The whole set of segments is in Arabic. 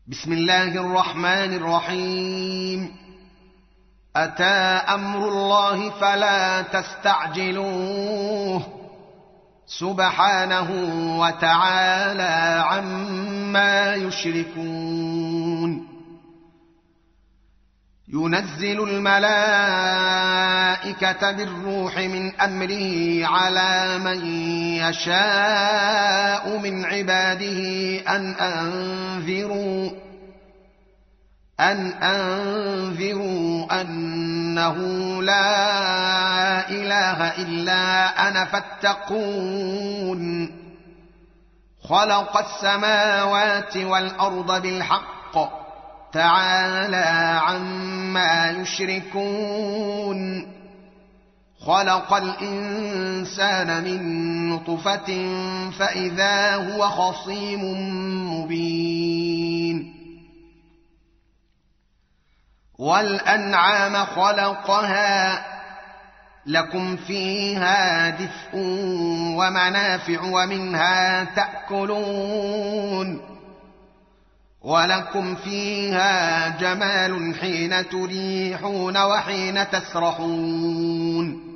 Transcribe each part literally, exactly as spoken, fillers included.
بسم الله الرحمن الرحيم. أتى أمر الله فلا تستعجلوه سبحانه وتعالى عما يشركون. ينزل الملائكة بالروح من أمره على من يشاء من عباده أن أنذروا أن أنذروا أنه لا إله إلا أنا فاتقون. خلق السماوات والأرض بالحق تعالى عما يشركون. خلق الإنسان من نطفة فإذا هو خصيم مبين. والأنعام خلقها لكم فيها دفء ومنافع ومنها تأكلون. ولكم فيها جمال حين تريحون وحين تسرحون.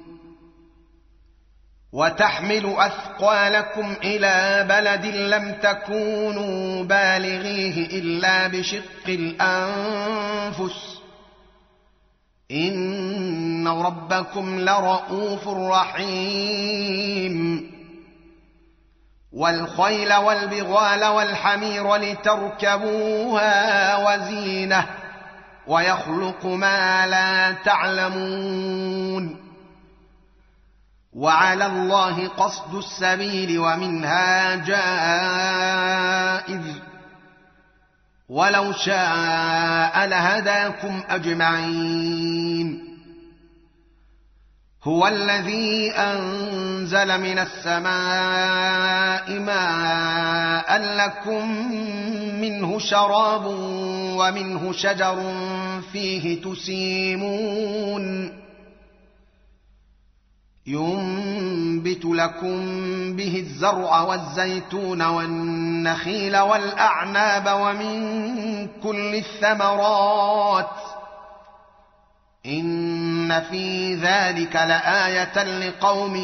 وتحمل أثقالكم إلى بلد لم تكونوا بالغيه إلا بشق الأنفس إن ربكم لرءوف رحيم. والخيل والبغال والحمير لتركبوها وزينة ويخلق ما لا تعلمون. وعلى الله قصد السبيل ومنها جائر ولو شاء لهداكم أجمعين. هو الذي أنزل من السماء ماء لكم منه شراب ومنه شجر فيه تسيمون. ينبت لكم به الزرع والزيتون والنخيل والأعناب ومن كل الثمرات إن في ذلك لآية لقوم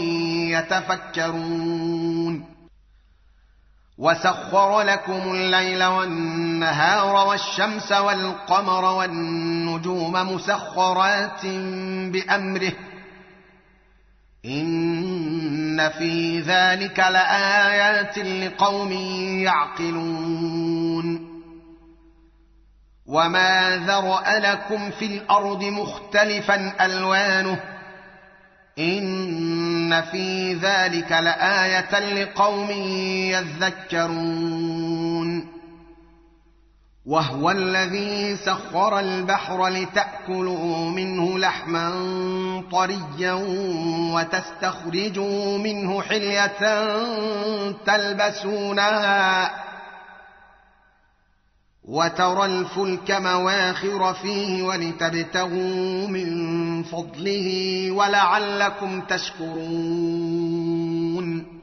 يتفكرون. وسخر لكم الليل والنهار والشمس والقمر والنجوم مسخرات بأمره إن في ذلك لآيات لقوم يعقلون. وما ذرأ لكم في الأرض مختلفا ألوانه إن في ذلك لآية لقوم يذكرون. وهو الذي سخر البحر لتأكلوا منه لحما طريا وتستخرجوا منه حلية تلبسونها وترى الفلك مواخر فيه ولتبتغوا من فضله ولعلكم تشكرون.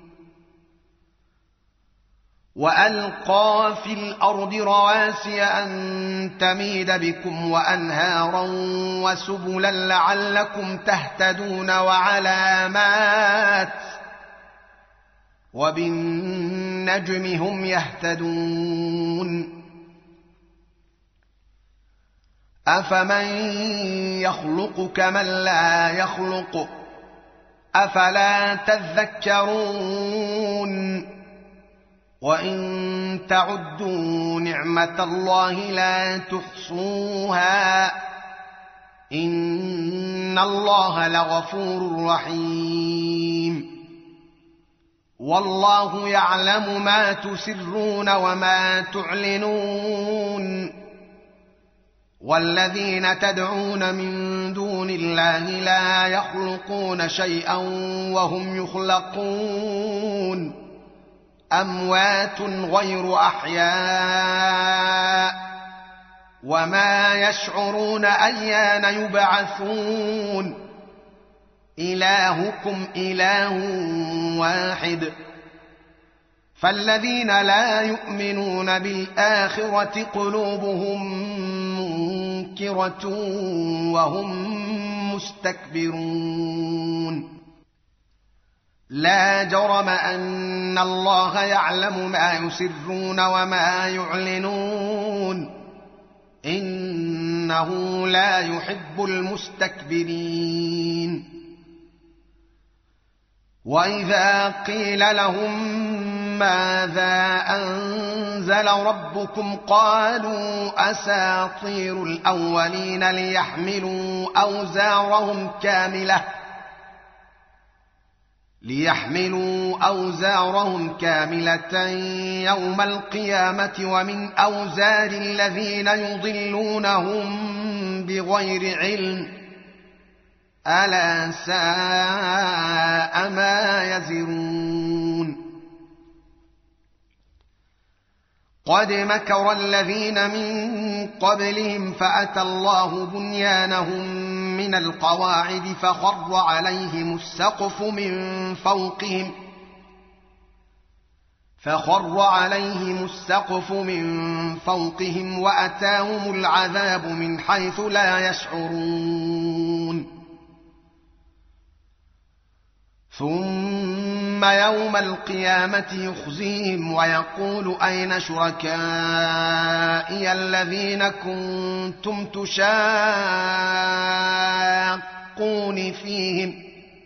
وألقى في الأرض رواسي أن تميد بكم وأنهارا وسبلا لعلكم تهتدون وعلامات وبالنجم هم يهتدون. أفمن يخلق كمن لا يخلق أفلا تذكرون. وإن تعدوا نعمة الله لا تحصوها إن الله لغفور رحيم. والله يعلم ما تسرون وما تعلنون. والذين تدعون من دون الله لا يخلقون شيئا وهم يخلقون أموات غير أحياء وما يشعرون أيان يبعثون. إلهكم إله واحد فالذين لا يؤمنون بالآخرة قلوبهم منكرة وهم مستكبرون لا جرم أن الله يعلم ما يسرون وما يعلنون إنه لا يحب المستكبرين وإذا قيل لهم ماذا أنزل ربكم قالوا أساطير الأولين ليحملوا أوزارهم كاملة ليحملوا أوزارهم كاملة يوم القيامة ومن أوزار الذين يضلونهم بغير علم ألا ساء ما يزرون قد مكر الذين من قبلهم فأتى الله بنيانهم من القواعد فخر عليهم السقف من فوقهم فخر عليهم السقف من فوقهم وأتاهم العذاب من حيث لا يشعرون ثم يوم القيامة يخزيهم ويقول أين شركائي الذين كنتم تشاقون فيهم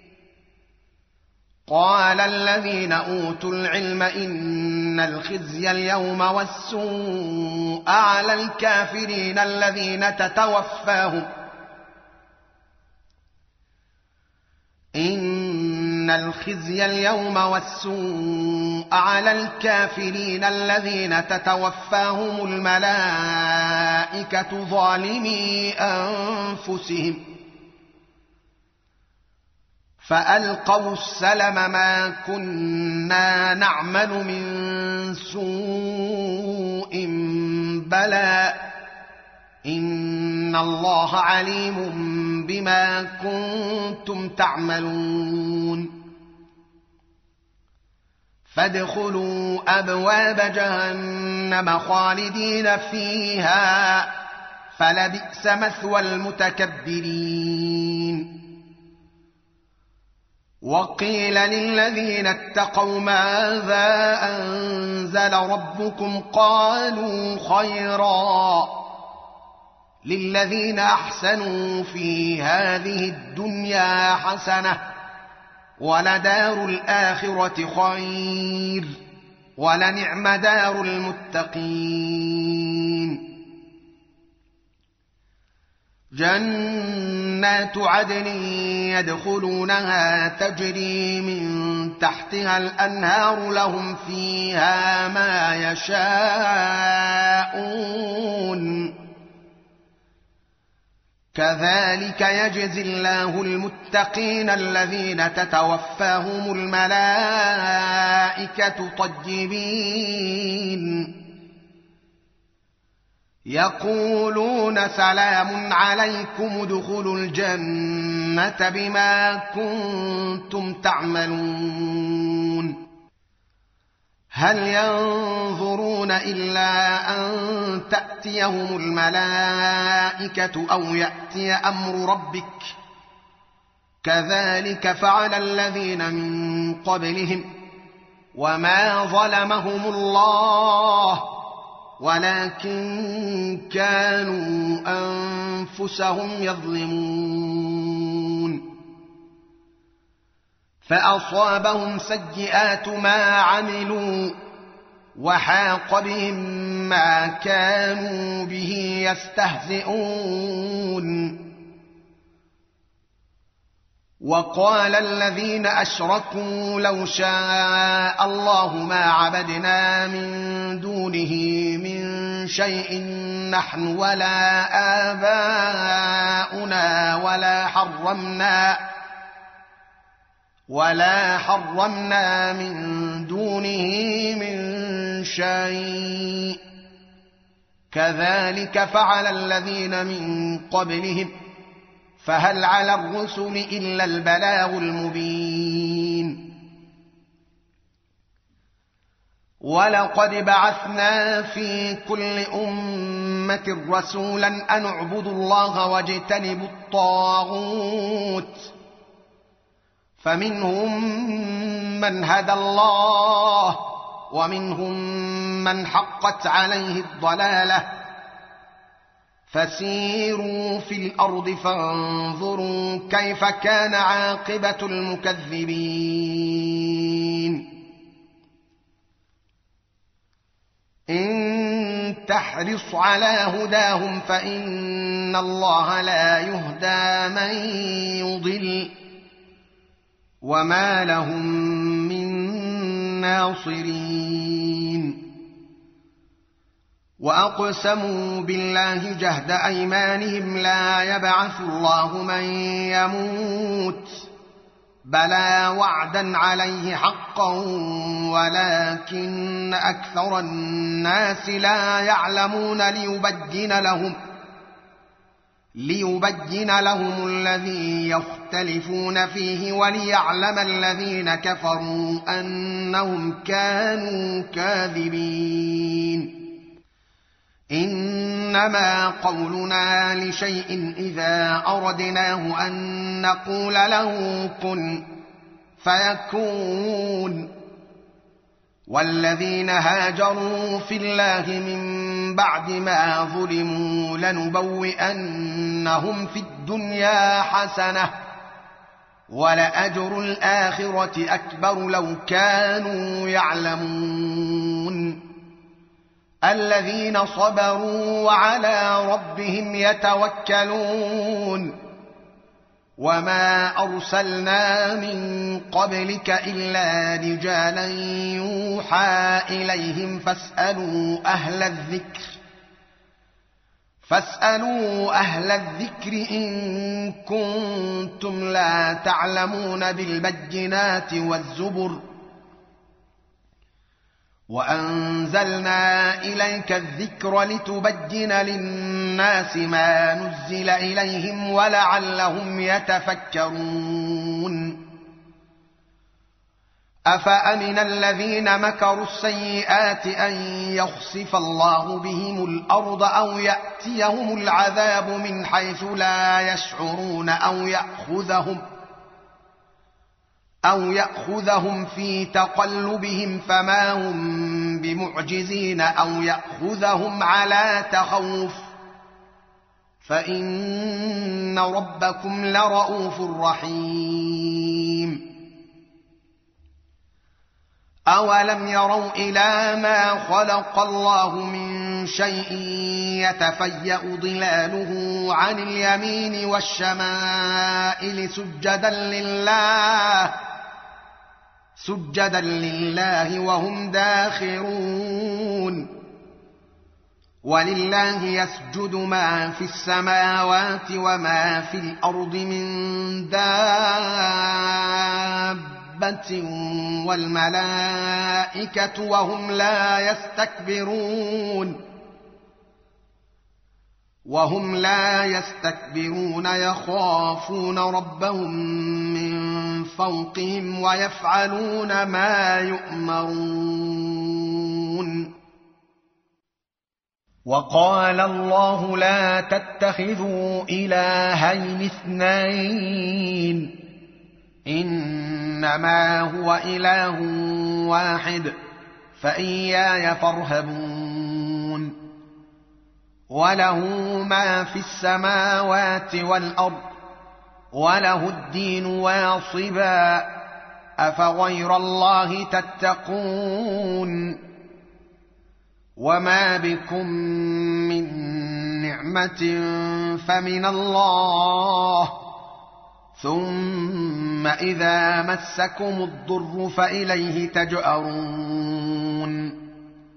قال الذين أوتوا العلم إن الخزي اليوم والسوء على الكافرين الذين تتوفاهم إن الخزي اليوم والسوء على الكافرين الذين تتوفاهم الملائكة ظالمي أنفسهم فألقوا السلم ما كنا نعمل من سوء بلى إن الله عليم بما كنتم تعملون فادخلوا أبواب جهنم خالدين فيها فلبئس مثوى المتكبرين وقيل للذين اتقوا ماذا أنزل ربكم قالوا خيرا للذين أحسنوا في هذه الدنيا حسنة ولدار الآخرة خير ولنعم دار المتقين جنات عدن يدخلونها تجري من تحتها الأنهار لهم فيها ما يشاءون كذلك يجزي الله المتقين الذين تتوفاهم الملائكة طيبين يقولون سلام عليكم ادخلوا الجنة بما كنتم تعملون هل ينظرون إلا أن تأتيهم الملائكة أو يأتي أمر ربك كذلك فعل الذين من قبلهم وما ظلمهم الله ولكن كانوا أنفسهم يظلمون فأصابهم سيئات ما عملوا وحاق بهم ما كانوا به يستهزئون وقال الذين أشركوا لو شاء الله ما عبدنا من دونه من شيء نحن ولا آباؤنا ولا حرمنا ولا حرمنا من دونه من شيء كذلك فعل الذين من قبلهم فهل على الرسل إلا البلاغ المبين ولقد بعثنا في كل أمة رسولا أن اعبدوا الله واجتنبوا الطاغوت فمنهم من هدى الله ومنهم من حقت عليه الضلالة فسيروا في الأرض فانظروا كيف كان عاقبة المكذبين إن تحرص على هداهم فإن الله لا يهدى من يضل وما لهم من ناصرين وأقسموا بالله جهد أيمانهم لا يبعث الله من يموت بلى وعدا عليه حقا ولكن أكثر الناس لا يعلمون ليبين لهم ليبين لهم الذي يختلفون فيه وليعلم الذين كفروا أنهم كانوا كاذبين إنما قولنا لشيء إذا أردناه أن نقول له كن فيكون والذين هاجروا في الله من بعد ما ظلموا لنبوئنهم في الدنيا حسنة ولأجر الآخرة أكبر لو كانوا يعلمون الذين صبروا وعلى ربهم يتوكلون وما أرسلنا من قبلك إلا رجالا يوحى إليهم فاسألوا أهل الذكر فاسألوا أهل الذكر إن كنتم لا تعلمون بالبينات والزبر وأنزلنا إليك الذكر لتبين للناس ما نزل إليهم ولعلهم يتفكرون أفأمن الذين مكروا السيئات أن يخسف الله بهم الأرض أو يأتيهم العذاب من حيث لا يشعرون أو يأخذهم أو يأخذهم في تقلبهم فما هم بمعجزين أو يأخذهم على تخوف فإن ربكم لرؤوف رحيم أولم يروا إلى ما خلق الله من شيء يتفيأ ظلاله عن اليمين والشمائل سجدا لله سجدا لله وهم داخرون ولله يسجد ما في السماوات وما في الأرض من دابة والملائكة وهم لا يستكبرون وهم لا يستكبرون يخافون ربهم من فوقهم ويفعلون ما يؤمرون وقال الله لا تتخذوا إلهين اثنين إنما هو إله واحد فإياي فارهبون وله ما في السماوات والأرض وله الدين واصبا أفغير الله تتقون وما بكم من نعمة فمن الله ثم إذا مسكم الضر فإليه تجأرون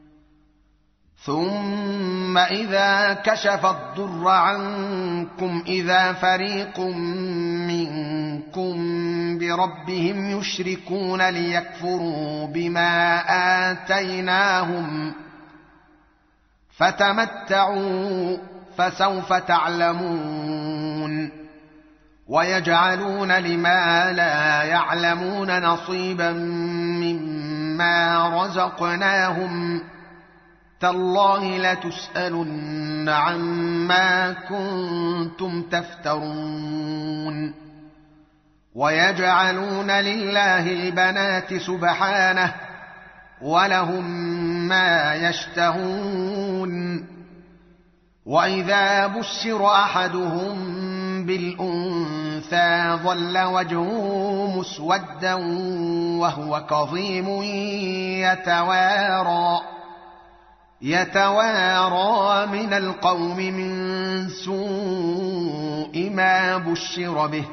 ثم إذا كشف الضر عنكم إذا فريق منكم بربهم يشركون ليكفروا بما آتيناهم فتمتعوا فسوف تعلمون ويجعلون لما لا يعلمون نصيبا مما مما رزقناهم تالله لتسألن عما كنتم تفترون ويجعلون لله البنات سبحانه ولهم ما يشتهون وإذا بشر أحدهم بالأنثى ظل وجهه مسودا وهو كظيم يتوارى يتوارى من القوم من سوء ما بشر به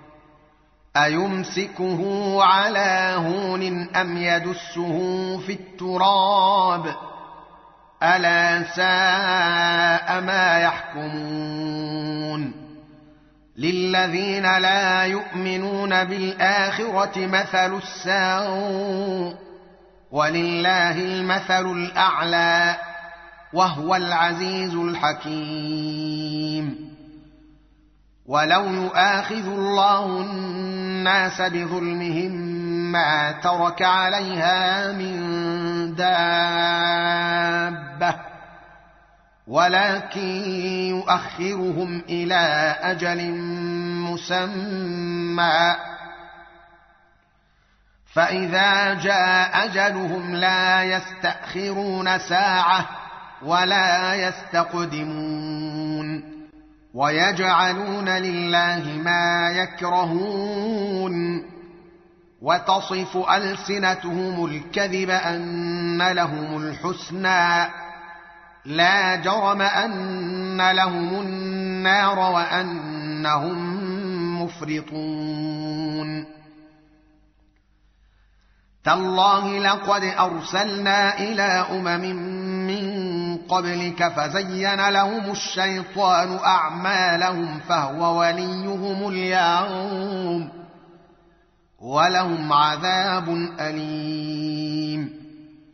أيمسكه على هون أم يدسه في التراب ألا ساء ما يحكمون للذين لا يؤمنون بالآخرة مثل السوء ولله المثل الأعلى وهو العزيز الحكيم ولو يؤاخذ الله الناس بظلمهم ما ترك عليها من دابة ولكن يؤخرهم إلى أجل مسمى فإذا جاء أجلهم لا يستأخرون ساعة ولا يستقدمون ويجعلون لله ما يكرهون وتصف ألسنتهم الكذب أن لهم الحسنى لا جرم أن لهم النار وأنهم مفرطون تالله لقد أرسلنا إلى أمم من قبلك فزين لهم الشيطان أعمالهم فهو وليهم اليوم ولهم عذاب أليم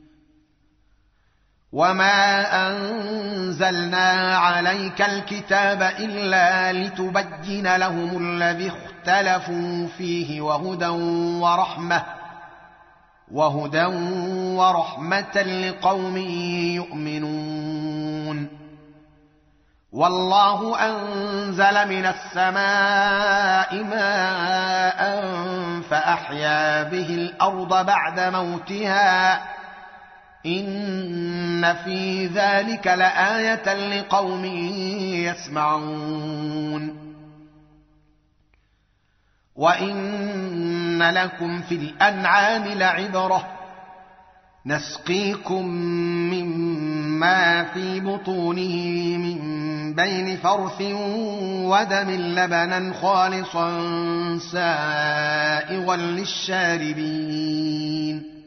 وما أنزلنا عليك الكتاب إلا لتبين لهم الذي اختلفوا فيه وهدى ورحمة وهدى ورحمة لقوم يؤمنون والله أنزل من السماء ماء فأحيا به الأرض بعد موتها إن في ذلك لآية لقوم يسمعون وإن لكم في الأنعام لعبرة نسقيكم مما في بطونه من بين فرث ودم لبنا خالصا سائغا للشاربين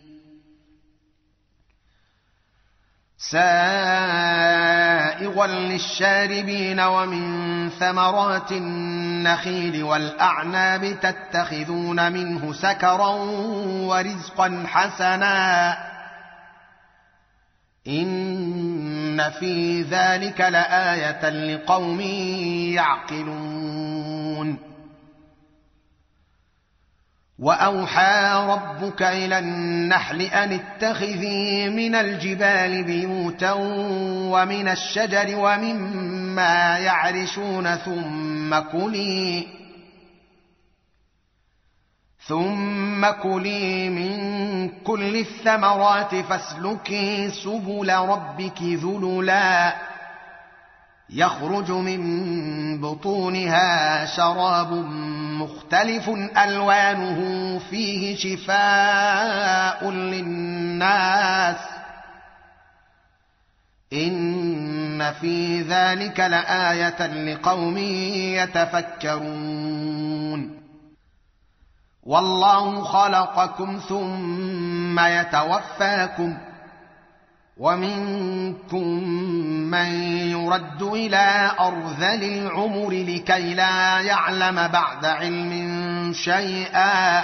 سائغا للشاربين ومن ثمرات النخيل والأعناب تتخذون منه سكرا ورزقا حسنا إن في ذلك لآية لقوم يعقلون وأوحى ربك إلى النحل أن اتخذي من الجبال بيوتا ومن الشجر ومما يعرشون ثم كلي ثم كلي من كل الثمرات فاسلكي سبل ربك ذللا يخرج من بطونها شراب مختلف ألوانه فيه شفاء للناس إن في ذلك لآية لقوم يتفكرون والله خلقكم ثم يتوفاكم ومنكم من يرد إلى أرذل العمر لكي لا يعلم بعد علم شيئا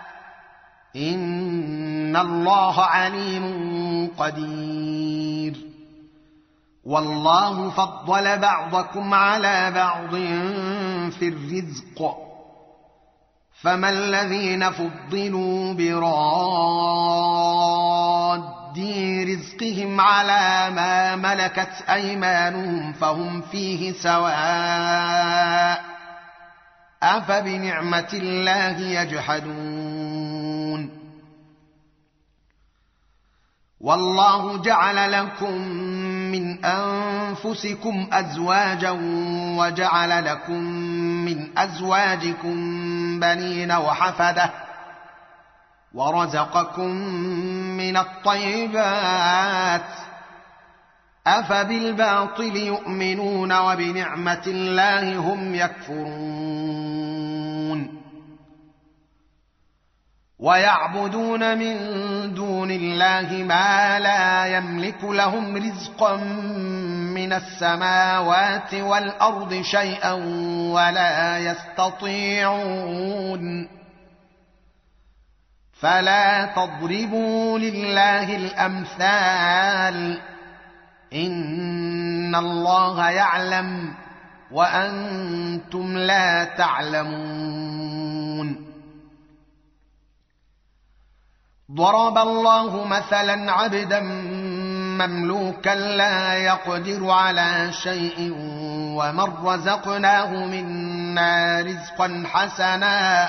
إن الله عليم قدير والله فضل بعضكم على بعض في الرزق فما الذين فضلوا براد رزقهم على ما ملكت أيمانهم فهم فيه سواء أفبنعمة الله يجحدون والله جعل لكم من أنفسكم أزواجا وجعل لكم من أزواجكم بنين وحفدة ورزقكم من الطيبات أفبالباطل يؤمنون وبنعمة الله هم يكفرون ويعبدون من دون الله ما لا يملك لهم رزقا من السماوات والأرض شيئا ولا يستطيعون فلا تضربوا لله الأمثال إن الله يعلم وأنتم لا تعلمون ضرب الله مثلا عبدا مملوكا لا يقدر على شيء ومن رزقناه منا رزقا حسنا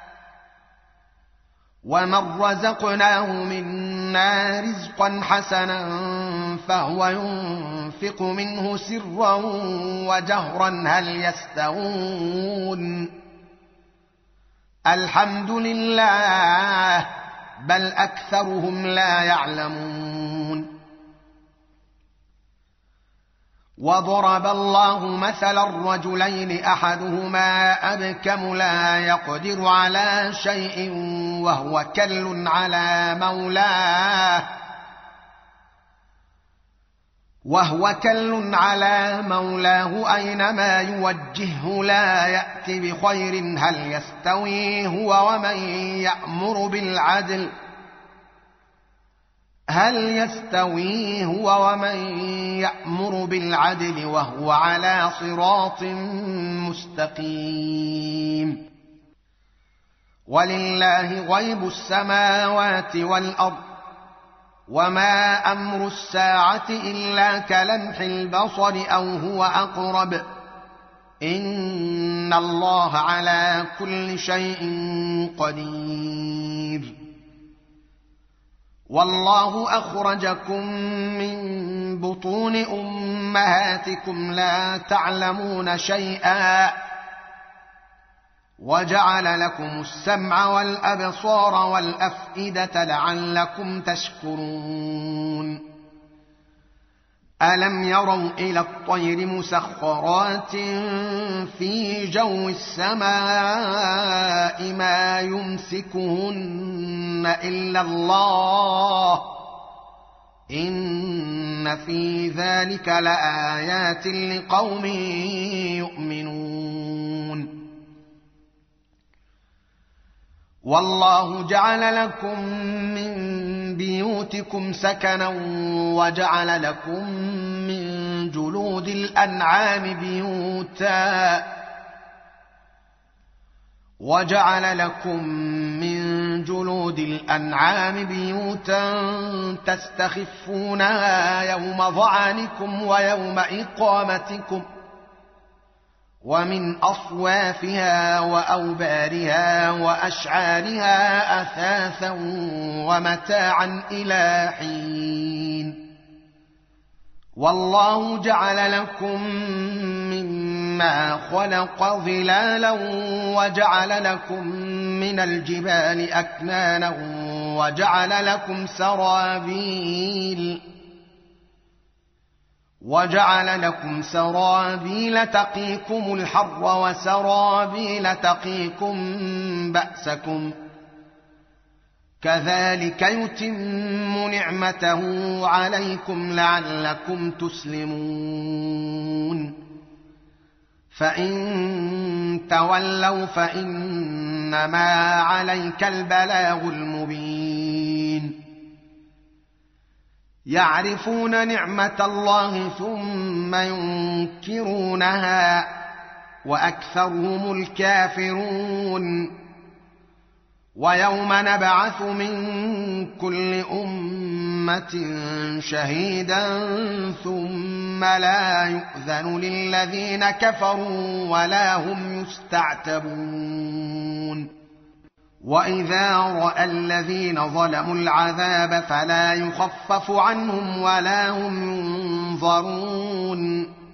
ومن رزقناه منا رزقا حسنا فهو ينفق منه سرا وجهرا هل يستوون الحمد لله بل أكثرهم لا يعلمون وضرب الله مثلا الرجلين أحدهما أبكم لا يقدر على شيء وهو كل على مولاه وهو كل على مولاه أينما يوجهه لا يأتي بخير هل يستوي هو ومن يأمر بالعدل هل يستوي هو ومن يأمر بالعدل وهو على صراط مستقيم ولله غيب السماوات والأرض وما أمر الساعة إلا كلمح البصر أو هو أقرب إن الله على كل شيء قدير والله أخرجكم من بطون أمهاتكم لا تعلمون شيئا وجعل لكم السمع والأبصار والأفئدة لعلكم تشكرون ألم يروا إلى الطير مسخرات في جو السماء ما يمسكهن إلا الله إن في ذلك لآيات لقوم يؤمنون والله جعل لكم من بيوتكم سكنا وجعل لكم من جلود الأنعام بيوتا وجعل لكم من جلود الأنعام بيوتا تستخفونها يوم ظعنكم ويوم إقامتكم ومن أصوافها وأوبارها وأشعارها أثاثا ومتاعا إلى حين والله جعل لكم مما خلق ظلالا وجعل لكم من الجبال أكنانا وجعل لكم سرابيل وجعل لكم سرابيل تقيكم الحر وسرابيل تقيكم بأسكم كذلك يتم نعمته عليكم لعلكم تسلمون فإن تولوا فإنما عليك البلاغ المبين يعرفون نعمة الله ثم ينكرونها وأكثرهم الكافرون ويوم نبعث من كل أمة أمة شهيدا ثم لا يؤذن للذين كفروا ولا هم يستعتبون وإذا رأى الذين ظلموا العذاب فلا يخفف عنهم ولا هم ينظرون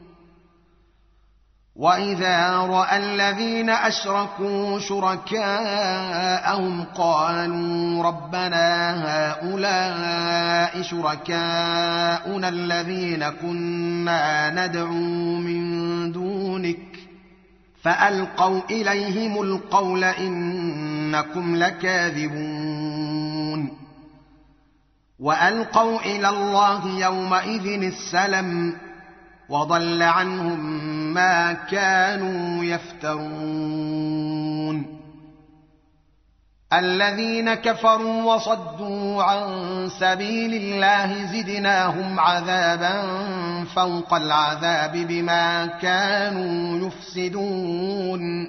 وإذا رأى الذين أشركوا شركاءهم قالوا ربنا هؤلاء شركاؤنا الذين كنا ندعو من دونك فألقوا إليهم القول إنكم لكاذبون وألقوا إلى الله يومئذ السلم وضل عنهم ما كانوا يفترون الذين كفروا وصدوا عن سبيل الله زدناهم عذابا فوق العذاب بما كانوا يفسدون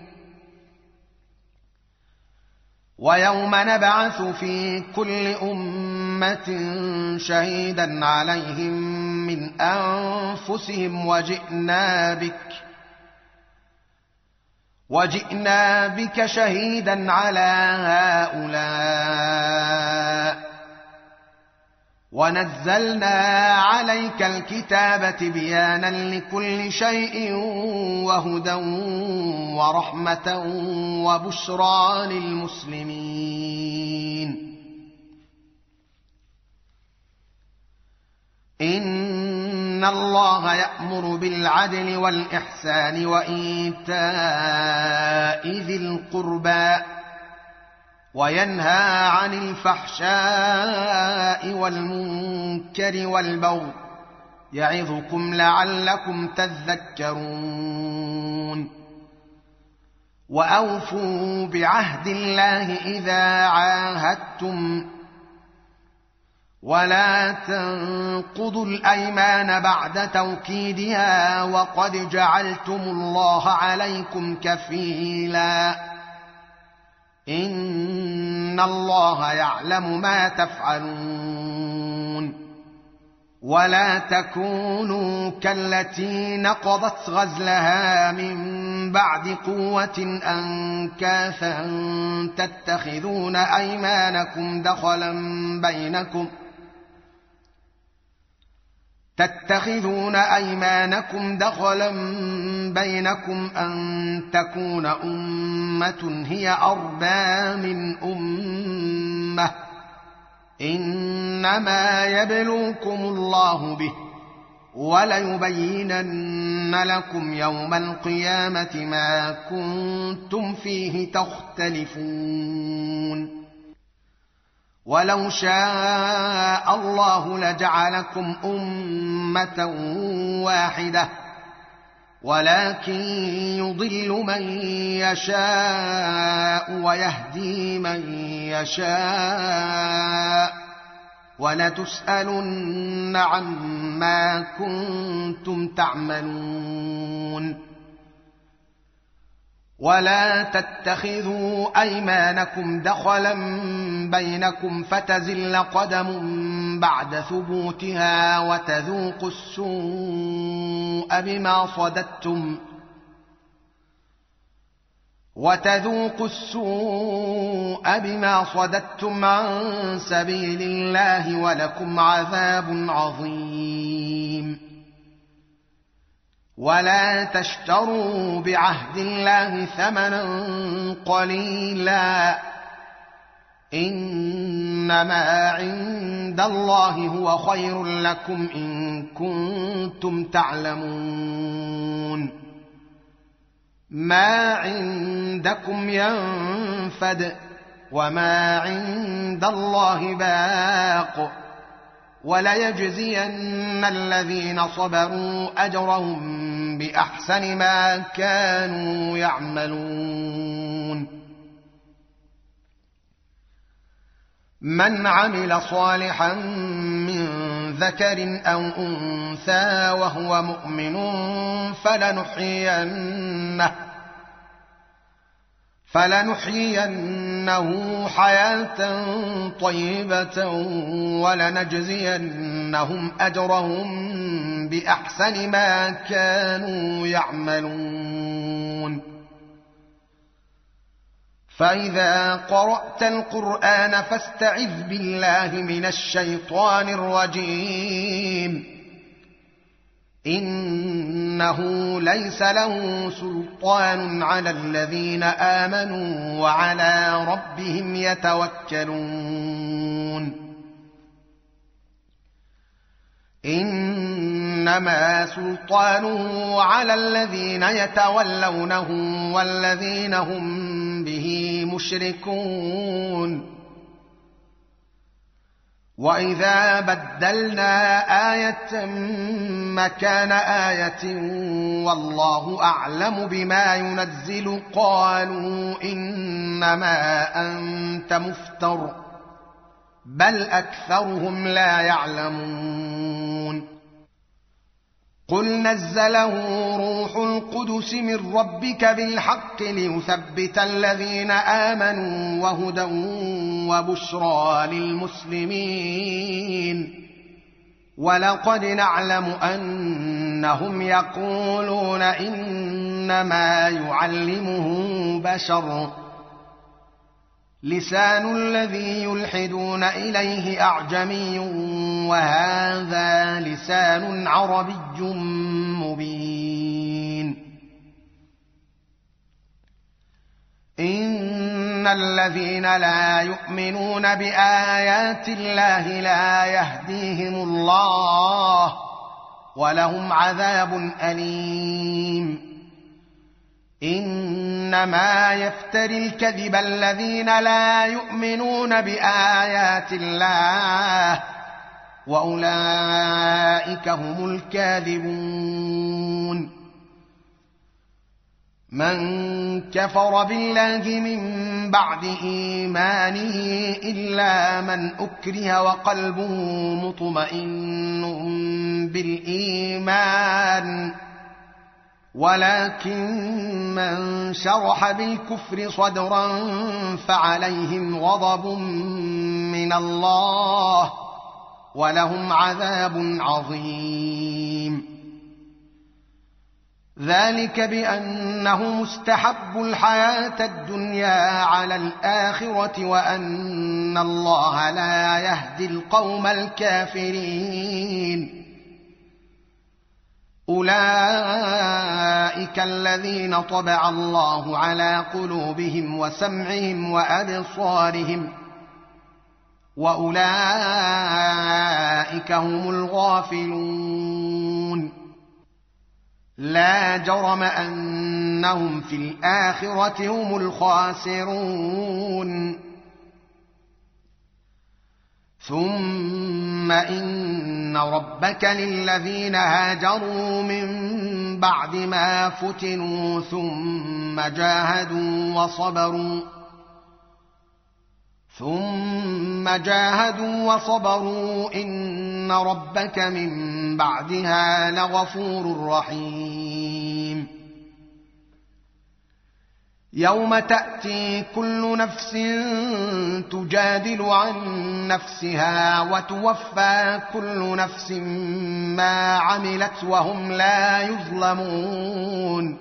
ويوم نبعث في كل أمة شهيدا عليهم من أنفسهم وجئنا بك وجئنا بك شهيدا على هؤلاء ونزلنا عليك الكتاب تبيانا لكل شيء وهدى ورحمة وبشرى للمسلمين إن الله يأمر بالعدل والإحسان وإيتاء ذي القربى وينهى عن الفحشاء والمنكر والبغي يعظكم لعلكم تذكرون وأوفوا بعهد الله إذا عاهدتم ولا تنقضوا الأيمان بعد توكيدها وقد جعلتم الله عليكم كفيلا إن الله يعلم ما تفعلون ولا تكونوا كالتي نقضت غزلها من بعد قوة أنكاثا تتخذون أيمانكم دخلا بينكم تتخذون أيمانكم دخلا بينكم أن تكون أمة هي أربى من أمة إنما يبلوكم الله به وليبينن لكم يوم القيامة ما كنتم فيه تختلفون ولو شاء الله لجعلكم أمة واحدة ولكن يضل من يشاء ويهدي من يشاء ولتسألن عما كنتم تعملون ولا تتخذوا أيمانكم دخلا بينكم فتزل قدم بعد ثبوتها وتذوقوا السوء بما صددتم وتذوقوا السوء بما صددتم عن سبيل الله ولكم عذاب عظيم ولا تشتروا بعهد الله ثمنا قليلا إنما عند الله هو خير لكم إن كنتم تعلمون ما عندكم ينفد وما عند الله باق وليجزين الذين صبروا أجرهم بأحسن ما كانوا يعملون من عمل صالحا من ذكر أو أنثى وهو مؤمن فلنحيينه فلنحيينه حياة طيبة ولنجزينهم أجرهم بأحسن ما كانوا يعملون فإذا قرأت القرآن فاستعذ بالله من الشيطان الرجيم إنه ليس له سلطان على الذين آمنوا وعلى ربهم يتوكلون إنما سلطانه على الذين يتولونه والذين هم به مشركون وإذا بدلنا آية مكان آية والله أعلم بما ينزل قالوا إنما أنت مفتر بل أكثرهم لا يعلمون قل نزله روح القدس من ربك بالحق ليثبت الذين آمنوا وهدى وبشرى للمسلمين ولقد نعلم أنهم يقولون إنما يعلمه بشر لسان الذي يلحدون إليه أعجمي وهذا لسان عربي مبين إن الذين لا يؤمنون بآيات الله لا يهديهم الله ولهم عذاب أليم إنما يفتري الكذب الذين لا يؤمنون بآيات الله وأولئك هم الكاذبون من كفر بالله من بعد إيمانه إلا من أكره وقلبه مطمئن بالإيمان ولكن من شرح بالكفر صدرا فعليهم غضب من الله ولهم عذاب عظيم ذلك بأنه مستحب الحياة الدنيا على الآخرة وأن الله لا يهدي القوم الكافرين أولئك الذين طبع الله على قلوبهم وسمعهم وأبصارهم وأولئك هم الغافلون لا جرم أنهم في الآخرة هم الخاسرون ثم إن ربك للذين هاجروا من بعد ما فتنوا ثم جاهدوا وصبروا ثم جاهدوا وصبروا إن ربك من بعدها لغفور رحيم يوم تأتي كل نفس تجادل عن نفسها وتوفى كل نفس ما عملت وهم لا يظلمون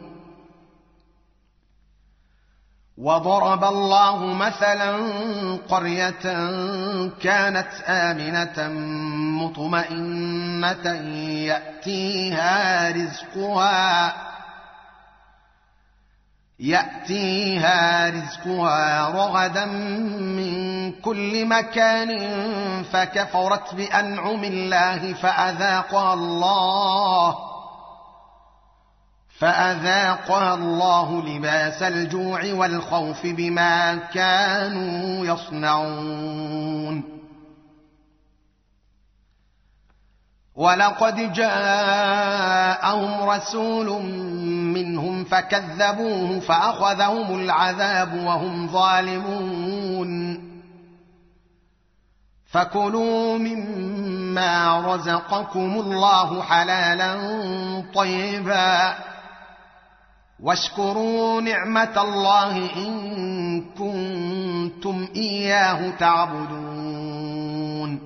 وضرب الله مثلا قرية كانت آمنة مطمئنة يأتيها رزقها يأتيها رزقها رغدا من كل مكان فكفرت بأنعم الله فأذاقها الله فأذاقها الله لباس الجوع والخوف بما كانوا يصنعون ولقد جاءهم رسول منهم فكذبوه فأخذهم العذاب وهم ظالمون فكلوا مما رزقكم الله حلالا طيبا واشكروا نعمة الله إن كنتم إياه تعبدون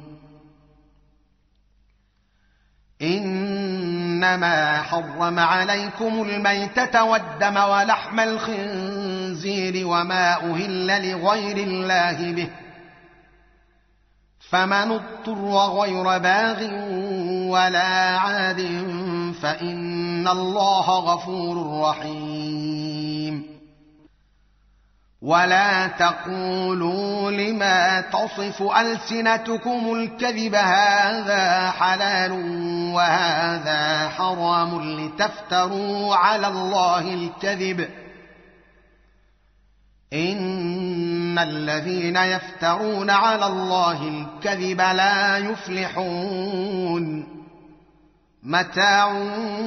إنما حرم عليكم الميتة والدم ولحم الخنزير وما أهل لغير الله به فمن اضطر غير باغ ولا عاد فإن الله غفور رحيم ولا تقولوا لما تصف ألسنتكم الكذب هذا حلال وهذا حرام لتفتروا على الله الكذب إن الذين يفترون على الله الكذب لا يفلحون متاع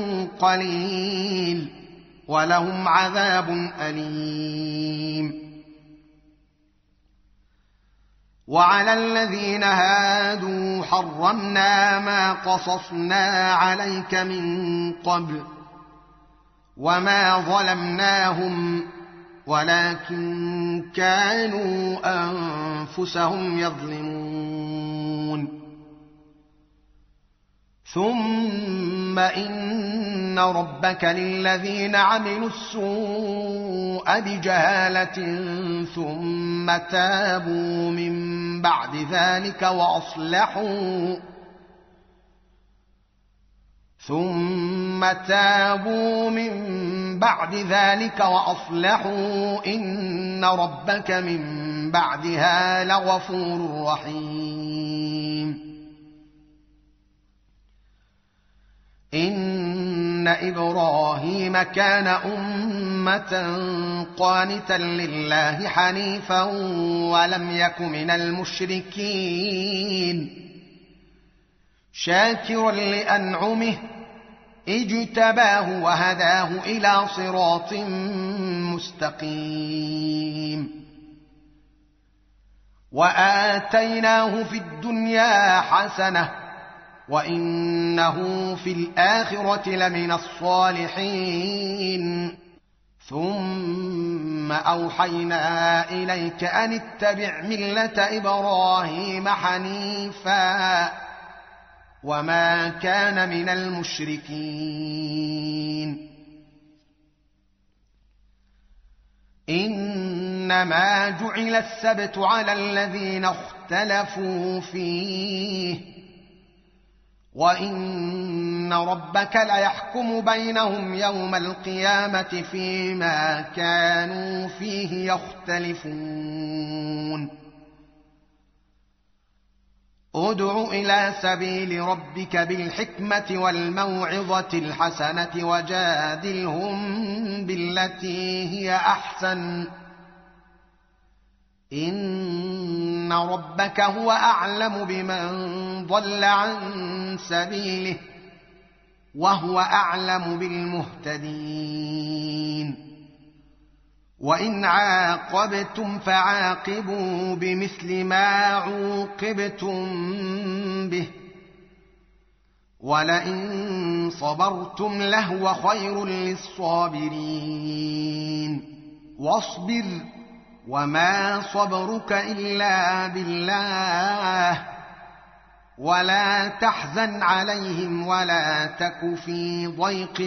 قليل ولهم عذاب أليم وعلى الذين هادوا حرمنا ما قصصنا عليك من قبل وما ظلمناهم ولكن كانوا أنفسهم يظلمون ثم إن ربك للذين عملوا السوء بجهالة ثم تابوا من بعد ذلك وأصلحوا ثم تابوا من بعد ذلك وأصلحوا إن ربك من بعدها لغفور رحيم إن إبراهيم كان أمة قانتا لله حنيفا ولم يك من المشركين شاكرا لأنعمه اجتباه وهداه إلى صراط مستقيم وآتيناه في الدنيا حسنة وإنه في الآخرة لمن الصالحين ثم أوحينا إليك أن اتبع ملة إبراهيم حنيفا وما كان من المشركين إنما جعل السبت على الذين اختلفوا فيه وإن ربك ليحكم بينهم يوم القيامة فيما كانوا فيه يختلفون ادع إلى سبيل ربك بالحكمة والموعظة الحسنة وجادلهم بالتي هي أحسن إن ربك هو أعلم بمن ضل عن سبيله وهو أعلم بالمهتدين وإن عاقبتم فعاقبوا بمثل ما عوقبتم به ولئن صبرتم لهو خير للصابرين واصبر وما صبرك إلا بالله ولا تحزن عليهم ولا تك في ضيق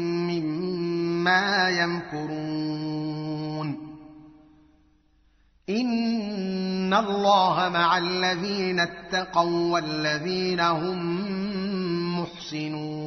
مما يمكرون إن الله مع الذين اتقوا والذين هم محسنون